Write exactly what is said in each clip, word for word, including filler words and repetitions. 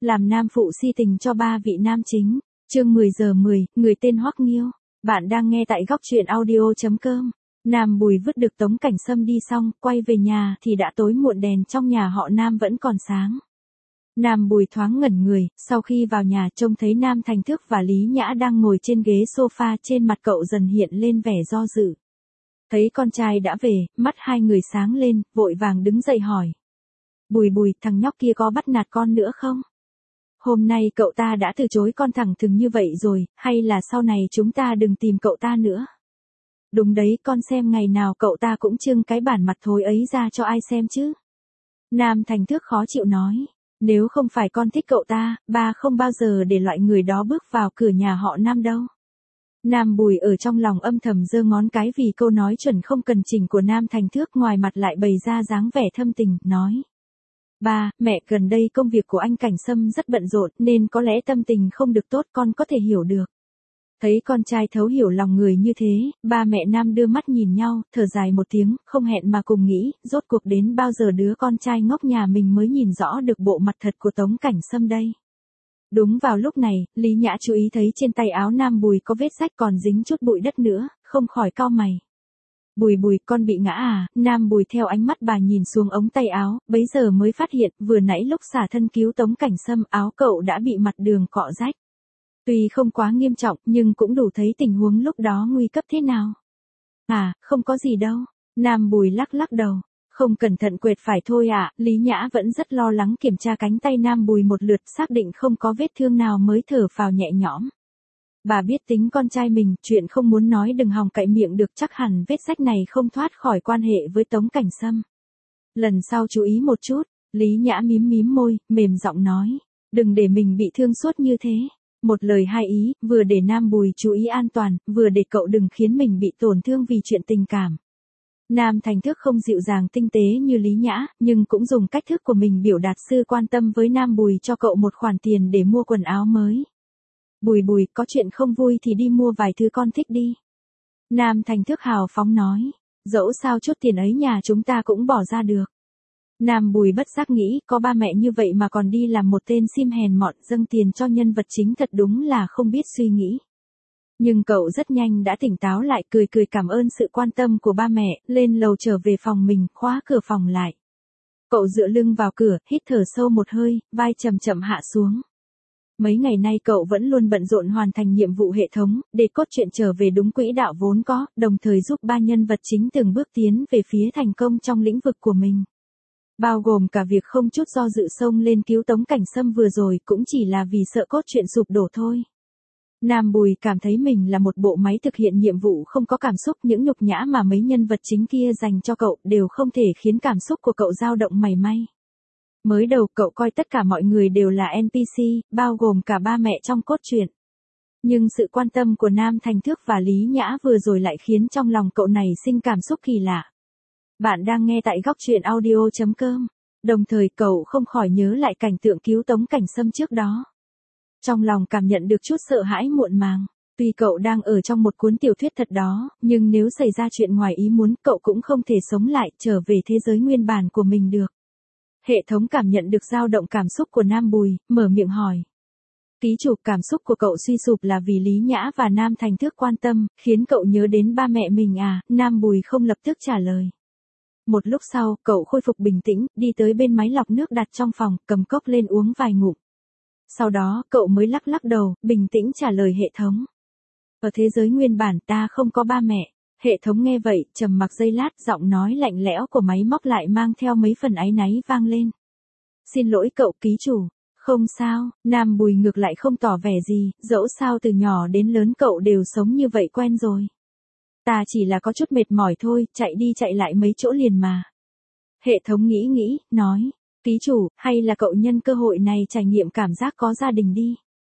làm nam phụ si tình cho ba vị nam chính. Chương mười giờ mười, người tên Hoắc Nghiêu. Bạn đang nghe tại góc truyện audio chấm com. Nam Bùi vứt được Tống Cảnh Sâm đi xong, quay về nhà thì đã tối muộn, đèn trong nhà họ Nam vẫn còn sáng. Nam Bùi thoáng ngẩn người, sau khi vào nhà trông thấy Nam Thành Thước và Lý Nhã đang ngồi trên ghế sofa, trên mặt cậu dần hiện lên vẻ do dự. Thấy con trai đã về, mắt hai người sáng lên, vội vàng đứng dậy hỏi. Bùi Bùi, thằng nhóc kia có bắt nạt con nữa không? Hôm nay cậu ta đã từ chối con thẳng thừng như vậy rồi, hay là sau này chúng ta đừng tìm cậu ta nữa? Đúng đấy, con xem ngày nào cậu ta cũng trưng cái bản mặt thối ấy ra cho ai xem chứ? Nam Thành Thước khó chịu nói. Nếu không phải con thích cậu ta, ba không bao giờ để loại người đó bước vào cửa nhà họ Nam đâu. Nam Bùi ở trong lòng âm thầm giơ ngón cái vì câu nói chuẩn không cần chỉnh của Nam Thành Thước, ngoài mặt lại bày ra dáng vẻ thâm tình, nói. Ba, mẹ, gần đây công việc của anh Cảnh Sâm rất bận rộn nên có lẽ tâm tình không được tốt, con có thể hiểu được. Thấy con trai thấu hiểu lòng người như thế, ba mẹ Nam đưa mắt nhìn nhau, thở dài một tiếng, không hẹn mà cùng nghĩ, rốt cuộc đến bao giờ đứa con trai ngốc nhà mình mới nhìn rõ được bộ mặt thật của Tống Cảnh Sâm đây. Đúng vào lúc này, Lý Nhã chú ý thấy trên tay áo Nam Bùi có vết rách còn dính chút bụi đất nữa, không khỏi cau mày. Bùi Bùi, con bị ngã à? Nam Bùi theo ánh mắt bà nhìn xuống ống tay áo, bấy giờ mới phát hiện, vừa nãy lúc xả thân cứu Tống Cảnh Sâm, áo cậu đã bị mặt đường cọ rách. Tuy không quá nghiêm trọng, nhưng cũng đủ thấy tình huống lúc đó nguy cấp thế nào. À, không có gì đâu. Nam Bùi lắc lắc đầu. Không cẩn thận quệt phải thôi ạ. À. Lý Nhã vẫn rất lo lắng kiểm tra cánh tay Nam Bùi một lượt, xác định không có vết thương nào mới thở phào nhẹ nhõm. Bà biết tính con trai mình, chuyện không muốn nói đừng hòng cậy miệng được, chắc hẳn vết rách này không thoát khỏi quan hệ với Tống Cảnh Sâm. Lần sau chú ý một chút. Lý Nhã mím mím môi, mềm giọng nói. Đừng để mình bị thương suốt như thế. Một lời hai ý, vừa để Nam Bùi chú ý an toàn, vừa để cậu đừng khiến mình bị tổn thương vì chuyện tình cảm. Nam Thành Thước không dịu dàng tinh tế như Lý Nhã, nhưng cũng dùng cách thức của mình biểu đạt sự quan tâm với Nam Bùi, cho cậu một khoản tiền để mua quần áo mới. Bùi Bùi, có chuyện không vui thì đi mua vài thứ con thích đi. Nam Thành Thước hào phóng nói, dẫu sao chút tiền ấy nhà chúng ta cũng bỏ ra được. Nam Bùi bất giác nghĩ, có ba mẹ như vậy mà còn đi làm một tên sim hèn mọn dâng tiền cho nhân vật chính, thật đúng là không biết suy nghĩ. Nhưng cậu rất nhanh đã tỉnh táo lại, cười cười cảm ơn sự quan tâm của ba mẹ, lên lầu trở về phòng mình, khóa cửa phòng lại. Cậu dựa lưng vào cửa, hít thở sâu một hơi, vai chậm chậm hạ xuống. Mấy ngày nay cậu vẫn luôn bận rộn hoàn thành nhiệm vụ hệ thống, để cốt truyện trở về đúng quỹ đạo vốn có, đồng thời giúp ba nhân vật chính từng bước tiến về phía thành công trong lĩnh vực của mình. Bao gồm cả việc không chút do dự xông lên cứu Tống Cảnh Sâm vừa rồi, cũng chỉ là vì sợ cốt truyện sụp đổ thôi. Nam Bùi cảm thấy mình là một bộ máy thực hiện nhiệm vụ không có cảm xúc, những nhục nhã mà mấy nhân vật chính kia dành cho cậu đều không thể khiến cảm xúc của cậu dao động mảy may. Mới đầu cậu coi tất cả mọi người đều là en pê xê, bao gồm cả ba mẹ trong cốt truyện. Nhưng sự quan tâm của Nam Thành Thước và Lý Nhã vừa rồi lại khiến trong lòng cậu nảy sinh cảm xúc kỳ lạ. Bạn đang nghe tại góc truyện audio chấm com. Đồng thời cậu không khỏi nhớ lại cảnh tượng cứu Tống Cảnh Sâm trước đó. Trong lòng cảm nhận được chút sợ hãi muộn màng. Tuy cậu đang ở trong một cuốn tiểu thuyết thật đó, nhưng nếu xảy ra chuyện ngoài ý muốn, cậu cũng không thể sống lại, trở về thế giới nguyên bản của mình được. Hệ thống cảm nhận được dao động cảm xúc của Nam Bùi, mở miệng hỏi. Ký chủ, cảm xúc của cậu suy sụp là vì Lý Nhã và Nam Thành Thước quan tâm, khiến cậu nhớ đến ba mẹ mình à? Nam Bùi không lập tức trả lời. Một lúc sau, cậu khôi phục bình tĩnh, đi tới bên máy lọc nước đặt trong phòng, cầm cốc lên uống vài ngụm. Sau đó, cậu mới lắc lắc đầu, bình tĩnh trả lời hệ thống. Ở thế giới nguyên bản ta không có ba mẹ. Hệ thống nghe vậy, trầm mặc giây lát, giọng nói lạnh lẽo của máy móc lại mang theo mấy phần áy náy vang lên. Xin lỗi cậu ký chủ. Không sao, Nam Bùi ngược lại không tỏ vẻ gì, dẫu sao từ nhỏ đến lớn cậu đều sống như vậy quen rồi. Ta chỉ là có chút mệt mỏi thôi, chạy đi chạy lại mấy chỗ liền mà. Hệ thống nghĩ nghĩ, nói, ký chủ, hay là cậu nhân cơ hội này trải nghiệm cảm giác có gia đình đi.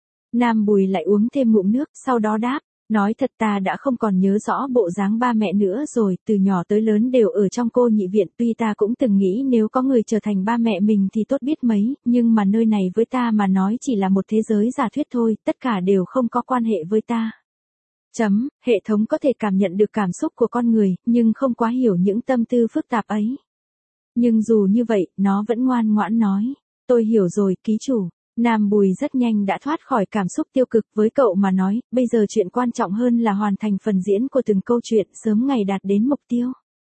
Nam Bùi lại uống thêm ngụm nước, sau đó đáp, nói thật ta đã không còn nhớ rõ bộ dáng ba mẹ nữa rồi, từ nhỏ tới lớn đều ở trong cô nhị viện, tuy ta cũng từng nghĩ nếu có người trở thành ba mẹ mình thì tốt biết mấy, nhưng mà nơi này với ta mà nói chỉ là một thế giới giả thuyết thôi, tất cả đều không có quan hệ với ta. Chấm, hệ thống có thể cảm nhận được cảm xúc của con người, nhưng không quá hiểu những tâm tư phức tạp ấy. Nhưng dù như vậy, nó vẫn ngoan ngoãn nói, tôi hiểu rồi, ký chủ. Nam Bùi rất nhanh đã thoát khỏi cảm xúc tiêu cực, với cậu mà nói, bây giờ chuyện quan trọng hơn là hoàn thành phần diễn của từng câu chuyện, sớm ngày đạt đến mục tiêu.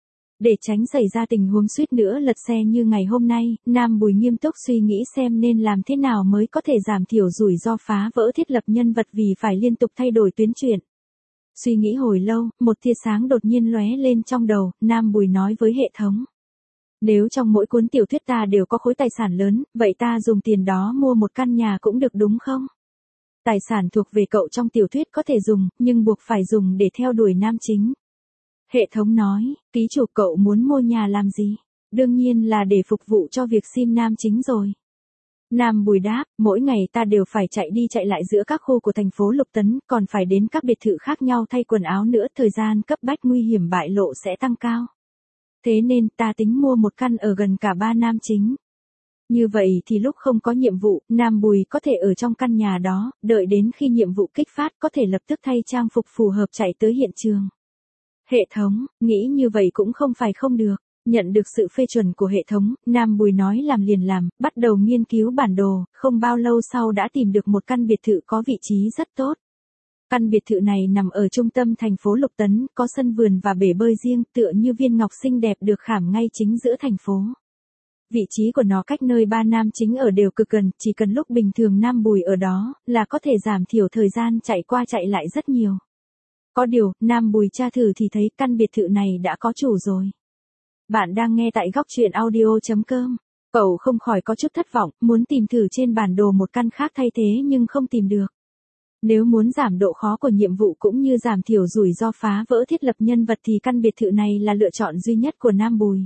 Để tránh xảy ra tình huống suýt nữa lật xe như ngày hôm nay, Nam Bùi nghiêm túc suy nghĩ xem nên làm thế nào mới có thể giảm thiểu rủi ro phá vỡ thiết lập nhân vật vì phải liên tục thay đổi tuyến truyện. Suy nghĩ hồi lâu, một tia sáng đột nhiên lóe lên trong đầu, Nam Bùi nói với hệ thống. Nếu trong mỗi cuốn tiểu thuyết ta đều có khối tài sản lớn, vậy ta dùng tiền đó mua một căn nhà cũng được đúng không? Tài sản thuộc về cậu trong tiểu thuyết có thể dùng, nhưng buộc phải dùng để theo đuổi nam chính. Hệ thống nói, ký chủ cậu muốn mua nhà làm gì? Đương nhiên là để phục vụ cho việc sim nam chính rồi. Nam Bùi đáp, mỗi ngày ta đều phải chạy đi chạy lại giữa các khu của thành phố Lục Tấn, còn phải đến các biệt thự khác nhau thay quần áo nữa, thời gian cấp bách nguy hiểm bại lộ sẽ tăng cao. Thế nên ta tính mua một căn ở gần cả ba nam chính. Như vậy thì lúc không có nhiệm vụ, Nam Bùi có thể ở trong căn nhà đó, đợi đến khi nhiệm vụ kích phát có thể lập tức thay trang phục phù hợp chạy tới hiện trường. Hệ thống, nghĩ như vậy cũng không phải không được. Nhận được sự phê chuẩn của hệ thống, Nam Bùi nói làm liền làm, bắt đầu nghiên cứu bản đồ, không bao lâu sau đã tìm được một căn biệt thự có vị trí rất tốt. Căn biệt thự này nằm ở trung tâm thành phố Lục Tấn, có sân vườn và bể bơi riêng, tựa như viên ngọc xinh đẹp được khảm ngay chính giữa thành phố. Vị trí của nó cách nơi ba nam chính ở đều cực gần, chỉ cần lúc bình thường Nam Bùi ở đó, là có thể giảm thiểu thời gian chạy qua chạy lại rất nhiều. Có điều, Nam Bùi tra thử thì thấy căn biệt thự này đã có chủ rồi. Bạn đang nghe tại góc truyện audio chấm com. Cậu không khỏi có chút thất vọng, muốn tìm thử trên bản đồ một căn khác thay thế nhưng không tìm được. Nếu muốn giảm độ khó của nhiệm vụ cũng như giảm thiểu rủi ro phá vỡ thiết lập nhân vật thì căn biệt thự này là lựa chọn duy nhất của Nam Bùi.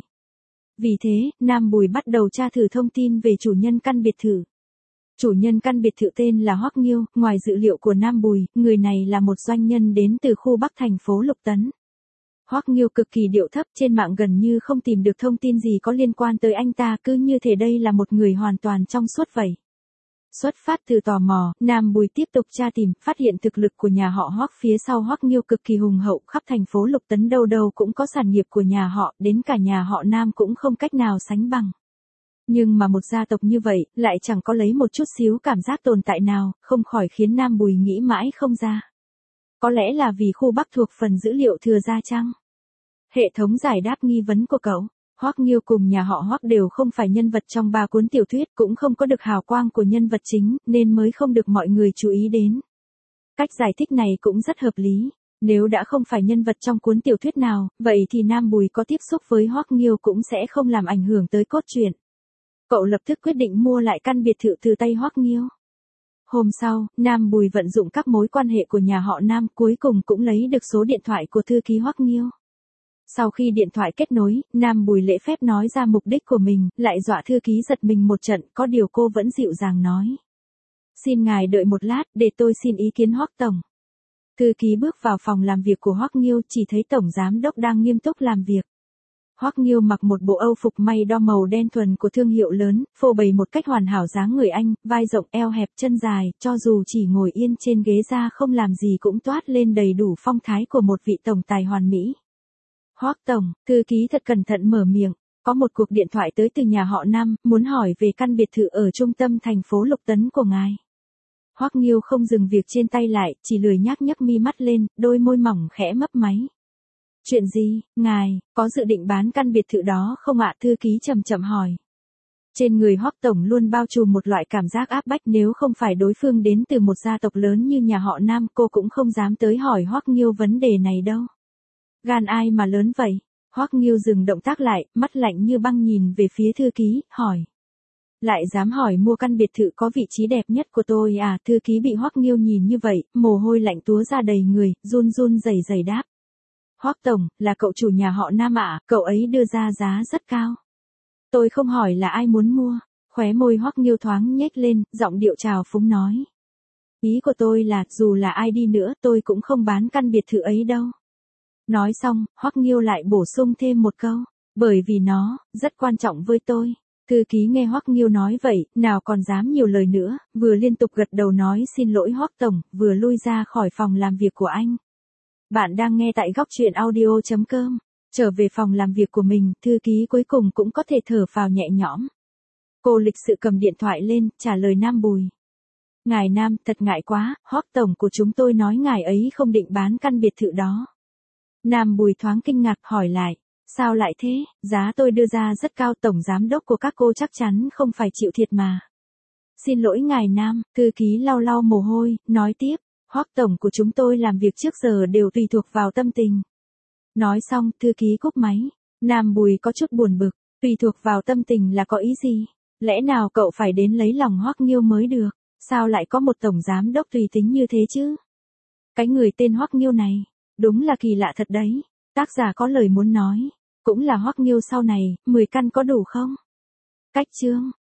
Vì thế, Nam Bùi bắt đầu tra thử thông tin về chủ nhân căn biệt thự. Chủ nhân căn biệt thự tên là Hoắc Nghiêu, ngoài dự liệu của Nam Bùi, người này là một doanh nhân đến từ khu Bắc thành phố Lục Tấn. Hoắc Nghiêu cực kỳ điệu thấp, trên mạng gần như không tìm được thông tin gì có liên quan tới anh ta, cứ như thể đây là một người hoàn toàn trong suốt vậy. Xuất phát từ tò mò, Nam Bùi tiếp tục tra tìm, phát hiện thực lực của nhà họ Hoắc phía sau Hoắc Nghiêu cực kỳ hùng hậu, khắp thành phố Lục Tấn đâu đâu cũng có sản nghiệp của nhà họ, đến cả nhà họ Nam cũng không cách nào sánh bằng. Nhưng mà một gia tộc như vậy, lại chẳng có lấy một chút xíu cảm giác tồn tại nào, không khỏi khiến Nam Bùi nghĩ mãi không ra. Có lẽ là vì khu Bắc thuộc phần dữ liệu thừa ra chăng? Hệ thống giải đáp nghi vấn của cậu. Hoắc Nghiêu cùng nhà họ Hoắc đều không phải nhân vật trong ba cuốn tiểu thuyết, cũng không có được hào quang của nhân vật chính, nên mới không được mọi người chú ý đến. Cách giải thích này cũng rất hợp lý. Nếu đã không phải nhân vật trong cuốn tiểu thuyết nào, vậy thì Nam Bùi có tiếp xúc với Hoắc Nghiêu cũng sẽ không làm ảnh hưởng tới cốt truyện. Cậu lập tức quyết định mua lại căn biệt thự từ tay Hoắc Nghiêu. Hôm sau, Nam Bùi vận dụng các mối quan hệ của nhà họ Nam, cuối cùng cũng lấy được số điện thoại của thư ký Hoắc Nghiêu. Sau khi điện thoại kết nối, Nam Bùi lễ phép nói ra mục đích của mình, lại dọa thư ký giật mình một trận, có điều cô vẫn dịu dàng nói. Xin ngài đợi một lát, để tôi xin ý kiến Hoắc tổng. Thư ký bước vào phòng làm việc của Hoắc Nghiêu, chỉ thấy tổng giám đốc đang nghiêm túc làm việc. Hoắc Nghiêu mặc một bộ âu phục may đo màu đen thuần của thương hiệu lớn, phô bày một cách hoàn hảo dáng người Anh, vai rộng eo hẹp chân dài, cho dù chỉ ngồi yên trên ghế ra không làm gì cũng toát lên đầy đủ phong thái của một vị tổng tài hoàn mỹ. Hoắc tổng, thư ký thật cẩn thận mở miệng, có một cuộc điện thoại tới từ nhà họ Nam, muốn hỏi về căn biệt thự ở trung tâm thành phố Lục Tấn của ngài. Hoắc Nghiêu không dừng việc trên tay lại, chỉ lười nhác nhấc mi mắt lên, đôi môi mỏng khẽ mấp máy. Chuyện gì, ngài, có dự định bán căn biệt thự đó không ạ? Thư ký chậm chậm hỏi. Trên người Hoắc tổng luôn bao trùm một loại cảm giác áp bách, nếu không phải đối phương đến từ một gia tộc lớn như nhà họ Nam, cô cũng không dám tới hỏi Hoắc Nghiêu vấn đề này đâu. Gan ai mà lớn vậy? Hoắc Nghiêu dừng động tác lại, mắt lạnh như băng nhìn về phía thư ký, hỏi. Lại dám hỏi mua căn biệt thự có vị trí đẹp nhất của tôi à? Thư ký bị Hoắc Nghiêu nhìn như vậy, mồ hôi lạnh túa ra đầy người, run run rẩy rẩy đáp. Hoắc tổng, là cậu chủ nhà họ Nam ạ, cậu ấy đưa ra giá rất cao. Tôi không hỏi là ai muốn mua. Khóe môi Hoắc Nghiêu thoáng nhếch lên, giọng điệu trào phúng nói. Ý của tôi là, dù là ai đi nữa, tôi cũng không bán căn biệt thự ấy đâu. Nói xong, Hoắc Nghiêu lại bổ sung thêm một câu, bởi vì nó rất quan trọng với tôi. Thư ký nghe Hoắc Nghiêu nói vậy, nào còn dám nhiều lời nữa, vừa liên tục gật đầu nói xin lỗi Hoắc tổng, vừa lui ra khỏi phòng làm việc của anh. Bạn đang nghe tại góc truyện audio chấm com. Trở về phòng làm việc của mình, thư ký cuối cùng cũng có thể thở phào nhẹ nhõm. Cô lịch sự cầm điện thoại lên, trả lời Nam Bùi. Ngài Nam, thật ngại quá, Hoắc tổng của chúng tôi nói ngài ấy không định bán căn biệt thự đó. Nam Bùi thoáng kinh ngạc hỏi lại, sao lại thế, giá tôi đưa ra rất cao, tổng giám đốc của các cô chắc chắn không phải chịu thiệt mà. Xin lỗi ngài Nam, thư ký lau lau mồ hôi, nói tiếp, Hoắc tổng của chúng tôi làm việc trước giờ đều tùy thuộc vào tâm tình. Nói xong, thư ký cúp máy. Nam Bùi có chút buồn bực, tùy thuộc vào tâm tình là có ý gì? Lẽ nào cậu phải đến lấy lòng Hoắc Nghiêu mới được? Sao lại có một tổng giám đốc tùy tính như thế chứ? Cái người tên Hoắc Nghiêu này, đúng là kỳ lạ thật đấy. Tác giả có lời muốn nói, cũng là Hoắc Nghiêu sau này, mười căn có đủ không? Cách chương